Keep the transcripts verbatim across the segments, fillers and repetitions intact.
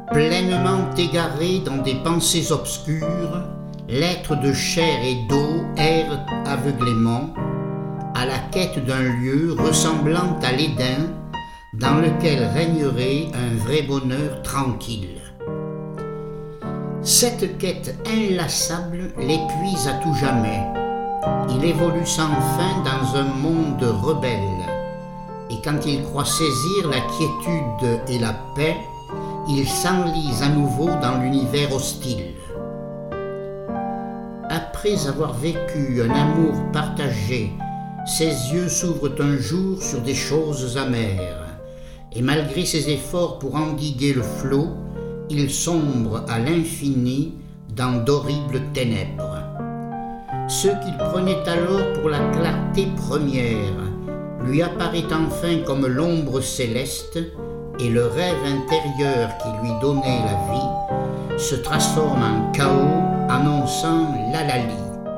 Pleinement égaré dans des pensées obscures, l'être de chair et d'eau erre aveuglément à la quête d'un lieu ressemblant à l'Éden dans lequel régnerait un vrai bonheur tranquille. Cette quête inlassable l'épuise à tout jamais. Il évolue sans fin dans un monde rebelle, et quand il croit saisir la quiétude et la paix, il s'enlise à nouveau dans l'univers hostile. Après avoir vécu un amour partagé, ses yeux s'ouvrent un jour sur des choses amères, et malgré ses efforts pour endiguer le flot, il sombre à l'infini dans d'horribles ténèbres. Ce qu'il prenait alors pour la clarté première lui apparaît enfin comme l'ombre céleste, et le rêve intérieur qui lui donnait la vie se transforme en chaos annonçant l'hallali.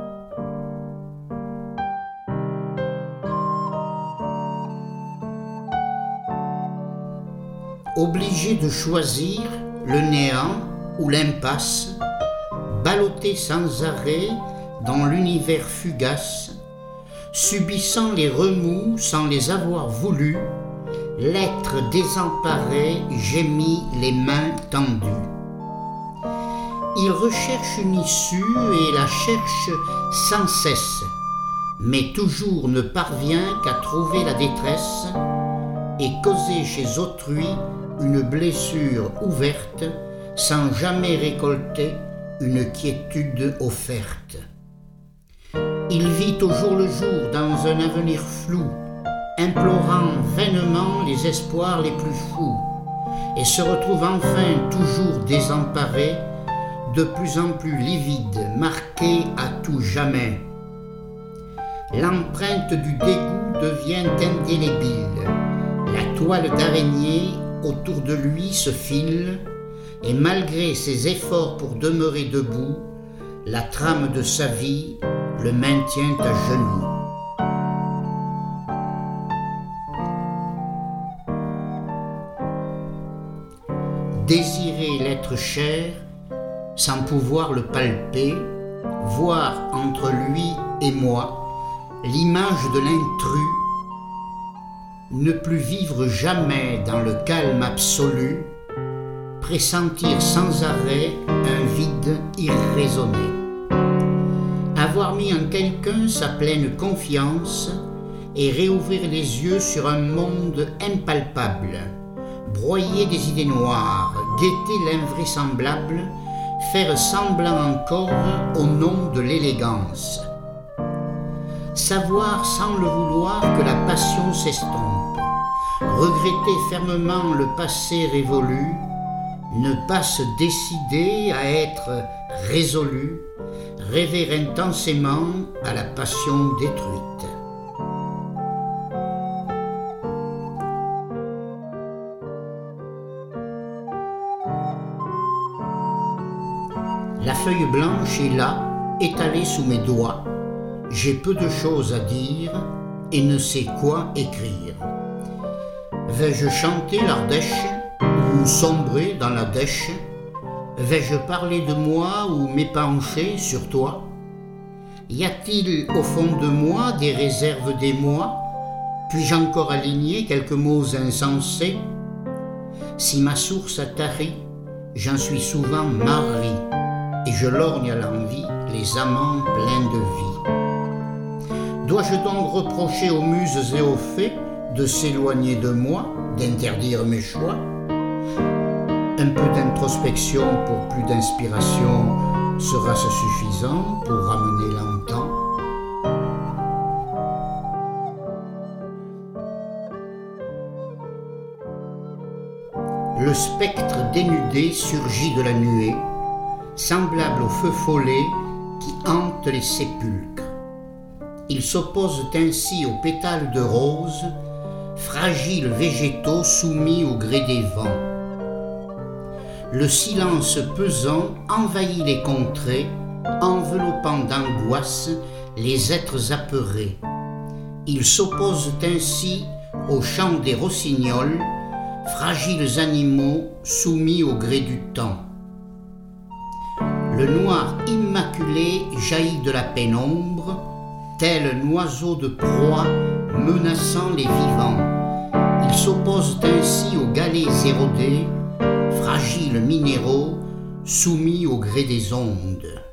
Obligé de choisir le néant ou l'impasse, ballotté sans arrêt dans l'univers fugace, subissant les remous sans les avoir voulus, l'être désemparé gémit les mains tendues. Il recherche une issue et la cherche sans cesse, mais toujours ne parvient qu'à trouver la détresse et causer chez autrui une blessure ouverte sans jamais récolter une quiétude offerte. Il vit au jour le jour dans un avenir flou, implorant vainement les espoirs les plus fous, et se retrouve enfin toujours désemparé, de plus en plus livide, marqué à tout jamais. L'empreinte du dégoût devient indélébile, la toile d'araignée autour de lui se file, et malgré ses efforts pour demeurer debout, la trame de sa vie le maintient à genoux. Désirer l'être cher sans pouvoir le palper, voir entre lui et moi l'image de l'intrus, ne plus vivre jamais dans le calme absolu, pressentir sans arrêt un vide irraisonné. Avoir mis en quelqu'un sa pleine confiance et réouvrir les yeux sur un monde impalpable, broyer des idées noires, guetter l'invraisemblable, faire semblant encore au nom de l'élégance. Savoir sans le vouloir que la passion s'estompe, regretter fermement le passé révolu, ne pas se décider à être résolu, rêver intensément à la passion détruite. La feuille blanche est là, étalée sous mes doigts. J'ai peu de choses à dire et ne sais quoi écrire. Vais-je chanter l'Ardèche ou sombrer dans la dèche? Vais-je parler de moi ou m'épancher sur toi? Y a-t-il au fond de moi des réserves d'émoi? Puis-je encore aligner quelques mots insensés? Si ma source a tari, j'en suis souvent marri, et je lorgne à l'envie les amants pleins de vie. Dois-je donc reprocher aux muses et aux fées de s'éloigner de moi, d'interdire mes choix? Un peu d'introspection pour plus d'inspiration, sera-ce suffisant pour ramener l'antan? Le spectre dénudé surgit de la nuée, semblable au feu follet qui hante les sépulcres. Ils s'opposent ainsi aux pétales de rose, fragiles végétaux soumis au gré des vents. Le silence pesant envahit les contrées, enveloppant d'angoisse les êtres apeurés. Ils s'opposent ainsi au chant des rossignols, fragiles animaux soumis au gré du temps. Le noir immaculé jaillit de la pénombre, tel un oiseau de proie menaçant les vivants. Ils s'opposent ainsi aux galets érodés, fragiles minéraux soumis au gré des ondes.